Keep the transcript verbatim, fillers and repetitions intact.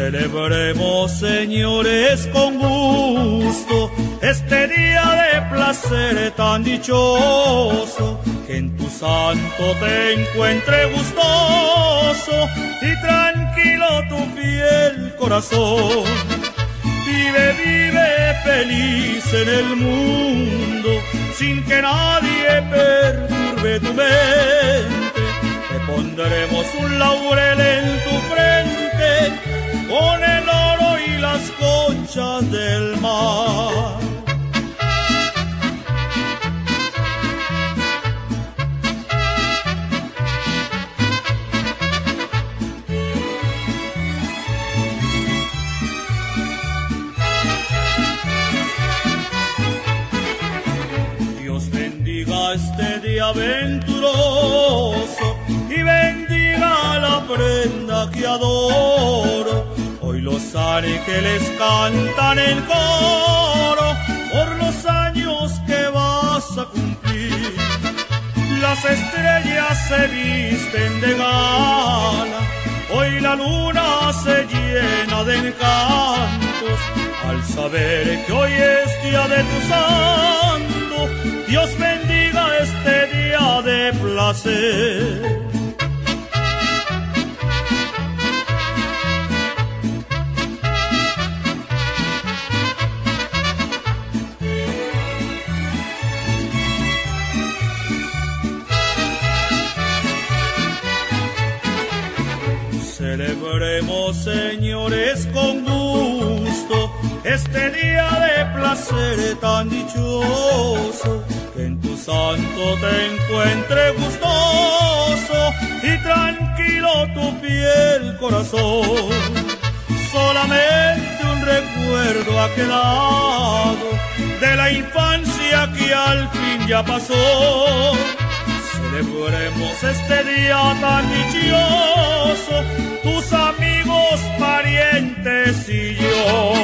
Celebremos, señores, con gusto este día de placer tan dichoso, que en tu santo te encuentre gustoso y tranquilo tu fiel corazón. Vive, vive feliz en el mundo, sin que nadie perturbe tu mente. Te pondremos un laurel en tu frente, con el oro y las conchas del mar. Dios bendiga este día venturoso y bendiga la prenda que adoro. Hoy los ángeles cantan el coro por los años que vas a cumplir. Las estrellas se visten de gala, hoy la luna se llena de encantos al saber que hoy es día de tu santo. Dios bendiga este día de placer. Celebremos, señores, con gusto este día de placer tan dichoso, que en tu santo te encuentre gustoso y tranquilo tu fiel corazón. Solamente un recuerdo ha quedado de la infancia que al fin ya pasó. Celebremos este día tan dichoso, tus amigos, parientes y yo.